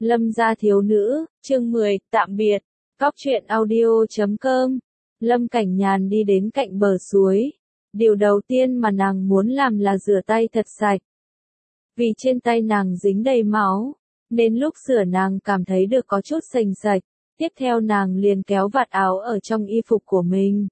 Lâm gia thiếu nữ, chương 10, tạm biệt. Cóc truyện audio.com. Lâm Cảnh Nhàn đi đến cạnh bờ suối. Điều đầu tiên mà nàng muốn làm là rửa tay thật sạch. Vì trên tay nàng dính đầy máu, nên lúc rửa nàng cảm thấy được có chút sành sạch. Tiếp theo nàng liền kéo vạt áo ở trong y phục của mình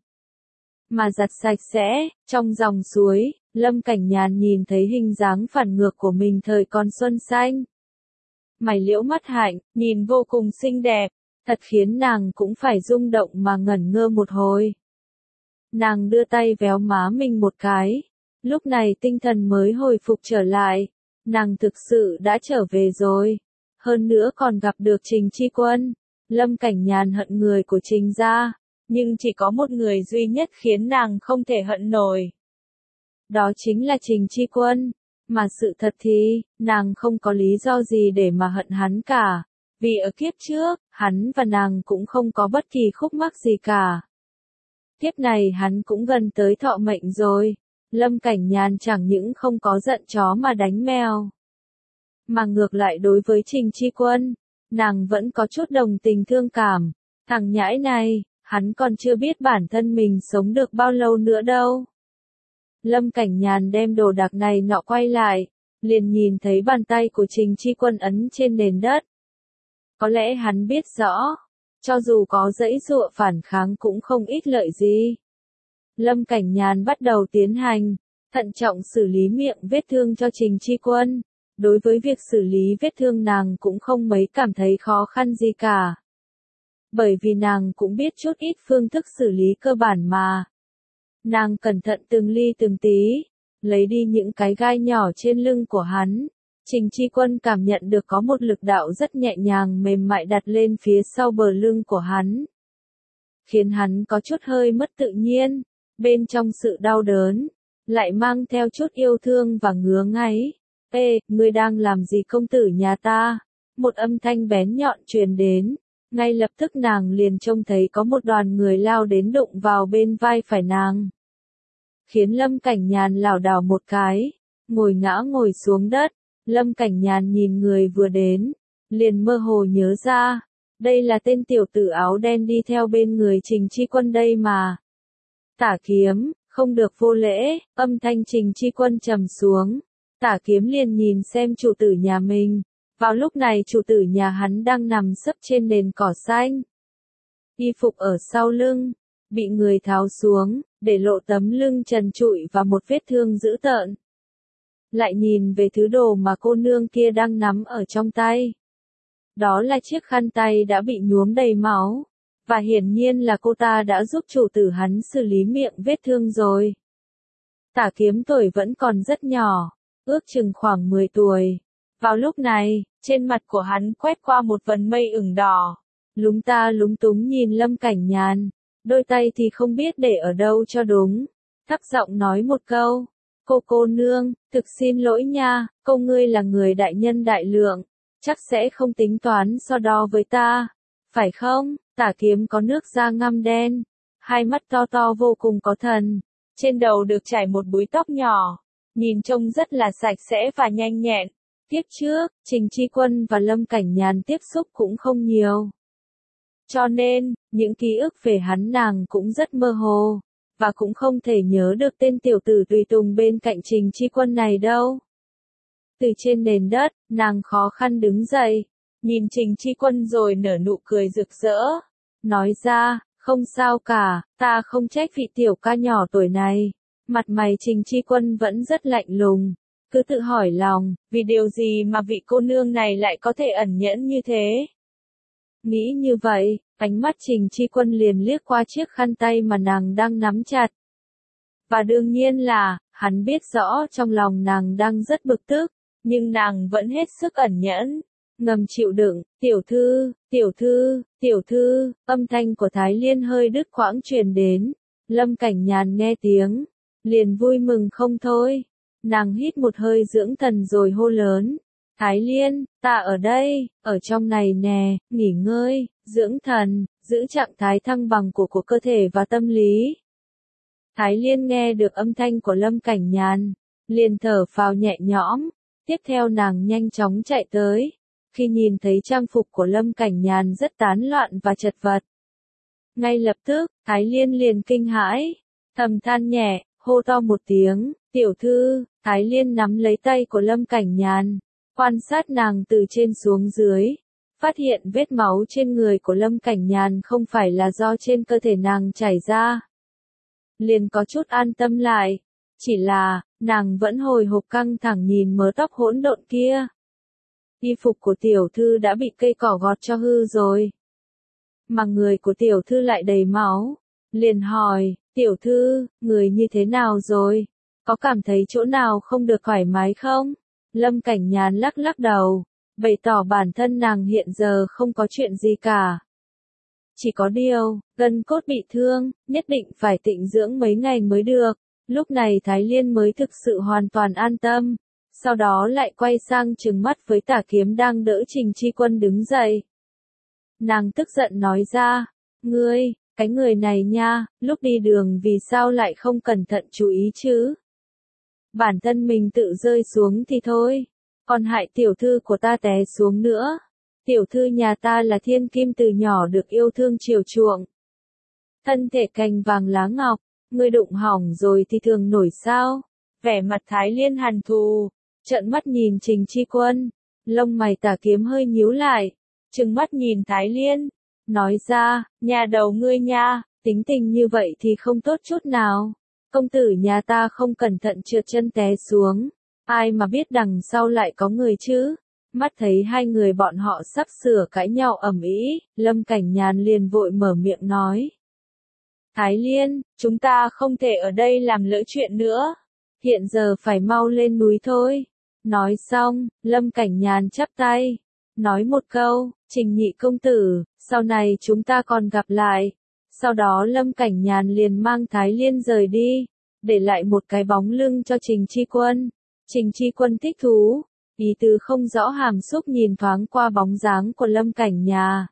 mà giặt sạch sẽ. Trong dòng suối, Lâm Cảnh Nhàn nhìn thấy hình dáng phản ngược của mình thời còn xuân xanh. Mày liễu mắt hạnh, nhìn vô cùng xinh đẹp, thật khiến nàng cũng phải rung động mà ngẩn ngơ một hồi. Nàng đưa tay véo má mình một cái, lúc này tinh thần mới hồi phục trở lại, nàng thực sự đã trở về rồi, hơn nữa còn gặp được Trình Chi Quân. Lâm Cảnh Nhàn hận người của Trình gia, nhưng chỉ có một người duy nhất khiến nàng không thể hận nổi. Đó chính là Trình Chi Quân. Mà sự thật thì, nàng không có lý do gì để mà hận hắn cả, vì ở kiếp trước, hắn và nàng cũng không có bất kỳ khúc mắc gì cả. Kiếp này hắn cũng gần tới thọ mệnh rồi, Lâm Cảnh Nhàn chẳng những không có giận chó mà đánh mèo. Mà ngược lại đối với Trình Chi Quân, nàng vẫn có chút đồng tình thương cảm, thằng nhãi này, hắn còn chưa biết bản thân mình sống được bao lâu nữa đâu. Lâm Cảnh Nhàn đem đồ đạc này nọ quay lại, liền nhìn thấy bàn tay của Trình Chi Quân ấn trên nền đất. Có lẽ hắn biết rõ, cho dù có giãy giụa phản kháng cũng không ích lợi gì. Lâm Cảnh Nhàn bắt đầu tiến hành, thận trọng xử lý miệng vết thương cho Trình Chi Quân. Đối với việc xử lý vết thương nàng cũng không mấy cảm thấy khó khăn gì cả. Bởi vì nàng cũng biết chút ít phương thức xử lý cơ bản mà. Nàng cẩn thận từng ly từng tí, lấy đi những cái gai nhỏ trên lưng của hắn. Trình Chi Quân cảm nhận được có một lực đạo rất nhẹ nhàng mềm mại đặt lên phía sau bờ lưng của hắn. Khiến hắn có chút hơi mất tự nhiên, bên trong sự đau đớn, lại mang theo chút yêu thương và ngứa ngáy. Ê, ngươi đang làm gì công tử nhà ta? Một âm thanh bén nhọn truyền đến. Ngay lập tức nàng liền trông thấy có một đoàn người lao đến đụng vào bên vai phải nàng. Khiến Lâm Cảnh Nhàn lảo đảo một cái, ngồi xuống đất. Lâm Cảnh Nhàn nhìn người vừa đến, liền mơ hồ nhớ ra, đây là tên tiểu tử áo đen đi theo bên người Trình Chi Quân đây mà. Tả Kiếm, không được vô lễ, âm thanh Trình Chi Quân trầm xuống. Tả Kiếm liền nhìn xem chủ tử nhà mình. Vào lúc này chủ tử nhà hắn đang nằm sấp trên nền cỏ xanh. Y phục ở sau lưng, bị người tháo xuống, để lộ tấm lưng trần trụi và một vết thương dữ tợn. Lại nhìn về thứ đồ mà cô nương kia đang nắm ở trong tay. Đó là chiếc khăn tay đã bị nhuốm đầy máu, và hiển nhiên là cô ta đã giúp chủ tử hắn xử lý miệng vết thương rồi. Tả Kiếm tuổi vẫn còn rất nhỏ, ước chừng khoảng 10 tuổi. Vào lúc này, trên mặt của hắn quét qua một vần mây ửng đỏ, lúng ta lúng túng nhìn Lâm Cảnh Nhàn, đôi tay thì không biết để ở đâu cho đúng, thấp giọng nói một câu, cô nương, thực xin lỗi nha, ngươi là người đại nhân đại lượng, chắc sẽ không tính toán so đo với ta, phải không? Tả Kiếm có nước da ngăm đen, hai mắt to to vô cùng có thần, trên đầu được trải một búi tóc nhỏ, nhìn trông rất là sạch sẽ và nhanh nhẹn. Kiếp trước, Trình Chi Quân và Lâm Cảnh Nhàn tiếp xúc cũng không nhiều. Cho nên, những ký ức về hắn nàng cũng rất mơ hồ, và cũng không thể nhớ được tên tiểu tử tùy tùng bên cạnh Trình Chi Quân này đâu. Từ trên nền đất, nàng khó khăn đứng dậy, nhìn Trình Chi Quân rồi nở nụ cười rực rỡ, nói ra, không sao cả, ta không trách vị tiểu ca nhỏ tuổi này. Mặt mày Trình Chi Quân vẫn rất lạnh lùng. Cứ tự hỏi lòng, vì điều gì mà vị cô nương này lại có thể ẩn nhẫn như thế? Nghĩ như vậy, ánh mắt Trình Chi Quân liền liếc qua chiếc khăn tay mà nàng đang nắm chặt. Và đương nhiên là, hắn biết rõ trong lòng nàng đang rất bực tức, nhưng nàng vẫn hết sức ẩn nhẫn, ngầm chịu đựng. Tiểu thư, âm thanh của Thái Liên hơi đứt quãng truyền đến. Lâm Cảnh Nhàn nghe tiếng, liền vui mừng không thôi. Nàng hít một hơi dưỡng thần rồi hô lớn. Thái Liên, ta ở đây, ở trong này nè, nghỉ ngơi, dưỡng thần, giữ trạng thái thăng bằng của cơ thể và tâm lý. Thái Liên nghe được âm thanh của Lâm Cảnh Nhàn, liền thở phào nhẹ nhõm, tiếp theo nàng nhanh chóng chạy tới, khi nhìn thấy trang phục của Lâm Cảnh Nhàn rất tán loạn và chật vật. Ngay lập tức, Thái Liên liền kinh hãi, thầm than nhẹ, hô to một tiếng, tiểu thư. Thái Liên nắm lấy tay của Lâm Cảnh Nhàn, quan sát nàng từ trên xuống dưới, phát hiện vết máu trên người của Lâm Cảnh Nhàn không phải là do trên cơ thể nàng chảy ra. Liền có chút an tâm lại, chỉ là, nàng vẫn hồi hộp căng thẳng nhìn mớ tóc hỗn độn kia. Y phục của tiểu thư đã bị cây cỏ gọt cho hư rồi. Mà người của tiểu thư lại đầy máu, liền hỏi, tiểu thư, người như thế nào rồi? Có cảm thấy chỗ nào không được thoải mái không? Lâm Cảnh Nhàn lắc lắc đầu, bày tỏ bản thân nàng hiện giờ không có chuyện gì cả. Chỉ có điều, gân cốt bị thương, nhất định phải tịnh dưỡng mấy ngày mới được. Lúc này Thái Liên mới thực sự hoàn toàn an tâm. Sau đó lại quay sang trừng mắt với Tả Kiếm đang đỡ Trình Chi Quân đứng dậy. Nàng tức giận nói ra, ngươi, cái người này nha, lúc đi đường vì sao lại không cẩn thận chú ý chứ? Bản thân mình tự rơi xuống thì thôi, còn hại tiểu thư của ta té xuống nữa. Tiểu thư nhà ta là thiên kim từ nhỏ được yêu thương chiều chuộng. Thân thể cành vàng lá ngọc, ngươi đụng hỏng rồi thì thường nổi sao? Vẻ mặt Thái Liên hằn thù, trợn mắt nhìn Trình Chi Quân, lông mày Tả Kiếm hơi nhíu lại, trừng mắt nhìn Thái Liên, nói ra, nhà đầu ngươi nha, tính tình như vậy thì không tốt chút nào. Công tử nhà ta không cẩn thận trượt chân té xuống, ai mà biết đằng sau lại có người chứ? Mắt thấy hai người bọn họ sắp sửa cãi nhau ầm ĩ, Lâm Cảnh Nhàn liền vội mở miệng nói. Thái Liên, chúng ta không thể ở đây làm lỡ chuyện nữa, hiện giờ phải mau lên núi thôi. Nói xong, Lâm Cảnh Nhàn chắp tay, nói một câu, Trình nhị công tử, sau này chúng ta còn gặp lại. Sau đó Lâm Cảnh Nhàn liền mang Thái Liên rời đi, để lại một cái bóng lưng cho Trình Chi Quân. Trình Chi Quân thích thú, ý tứ không rõ hàm xúc nhìn thoáng qua bóng dáng của Lâm Cảnh Nhàn.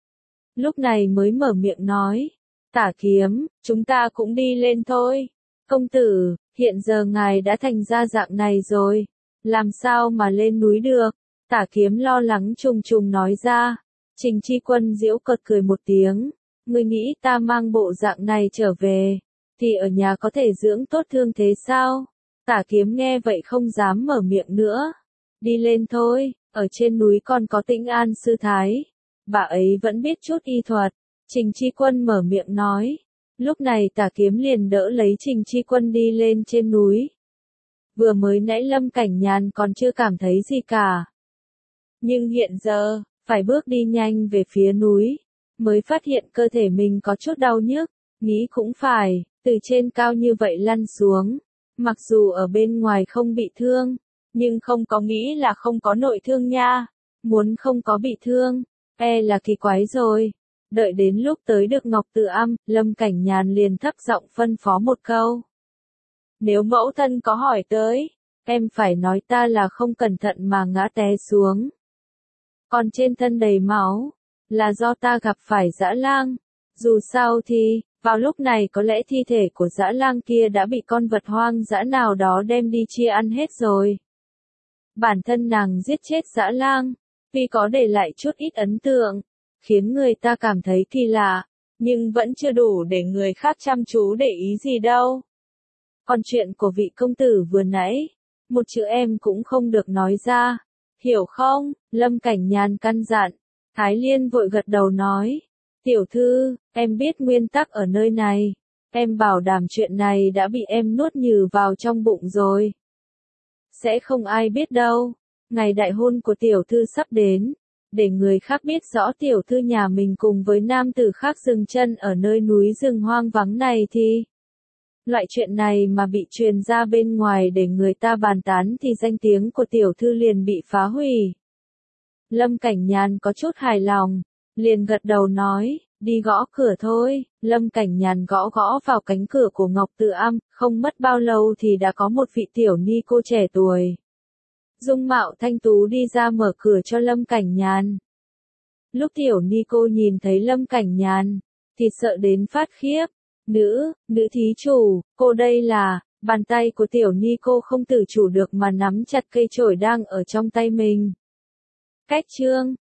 Lúc này mới mở miệng nói, Tả Kiếm, chúng ta cũng đi lên thôi. Công tử, hiện giờ ngài đã thành ra dạng này rồi, làm sao mà lên núi được? Tả Kiếm lo lắng trùng trùng nói ra. Trình Chi Quân giễu cợt cười một tiếng, ngươi nghĩ ta mang bộ dạng này trở về, thì ở nhà có thể dưỡng tốt thương thế sao? Tả Kiếm nghe vậy không dám mở miệng nữa. Đi lên thôi, ở trên núi còn có Tĩnh An sư thái, bà ấy vẫn biết chút y thuật. Trình Chi Quân mở miệng nói. Lúc này Tả Kiếm liền đỡ lấy Trình Chi Quân đi lên trên núi. Vừa mới nãy Lâm Cảnh Nhàn còn chưa cảm thấy gì cả. Nhưng hiện giờ, phải bước đi nhanh về phía núi, mới phát hiện cơ thể mình có chút đau nhức, nghĩ cũng phải, từ trên cao như vậy lăn xuống. Mặc dù ở bên ngoài không bị thương, nhưng không có nghĩ là không có nội thương nha. Muốn không có bị thương, là kỳ quái rồi. Đợi đến lúc tới được Ngọc Tự Âm, Lâm Cảnh Nhàn liền thấp giọng phân phó một câu. Nếu mẫu thân có hỏi tới, em phải nói ta là không cẩn thận mà ngã té xuống. Còn trên thân đầy máu, là do ta gặp phải dã lang. Dù sao thì, vào lúc này có lẽ thi thể của dã lang kia đã bị con vật hoang dã nào đó đem đi chia ăn hết rồi. Bản thân nàng giết chết dã lang, vì có để lại chút ít ấn tượng, khiến người ta cảm thấy kỳ lạ, nhưng vẫn chưa đủ để người khác chăm chú để ý gì đâu. Còn chuyện của vị công tử vừa nãy, một chữ em cũng không được nói ra, hiểu không? Lâm Cảnh Nhàn căn dặn. Thái Liên vội gật đầu nói, tiểu thư, em biết nguyên tắc ở nơi này, em bảo đảm chuyện này đã bị em nuốt nhừ vào trong bụng rồi. Sẽ không ai biết đâu, ngày đại hôn của tiểu thư sắp đến, để người khác biết rõ tiểu thư nhà mình cùng với nam tử khác dừng chân ở nơi núi rừng hoang vắng này thì... Loại chuyện này mà bị truyền ra bên ngoài để người ta bàn tán thì danh tiếng của tiểu thư liền bị phá hủy. Lâm Cảnh Nhàn có chút hài lòng, liền gật đầu nói, đi gõ cửa thôi. Lâm Cảnh Nhàn gõ gõ vào cánh cửa của Ngọc Tự Âm, không mất bao lâu thì đã có một vị tiểu ni cô trẻ tuổi. Dung mạo thanh tú đi ra mở cửa cho Lâm Cảnh Nhàn. Lúc tiểu ni cô nhìn thấy Lâm Cảnh Nhàn, thì sợ đến phát khiếp. Nữ thí chủ, cô đây là, bàn tay của tiểu ni cô không tự chủ được mà nắm chặt cây chổi đang ở trong tay mình. Cách chương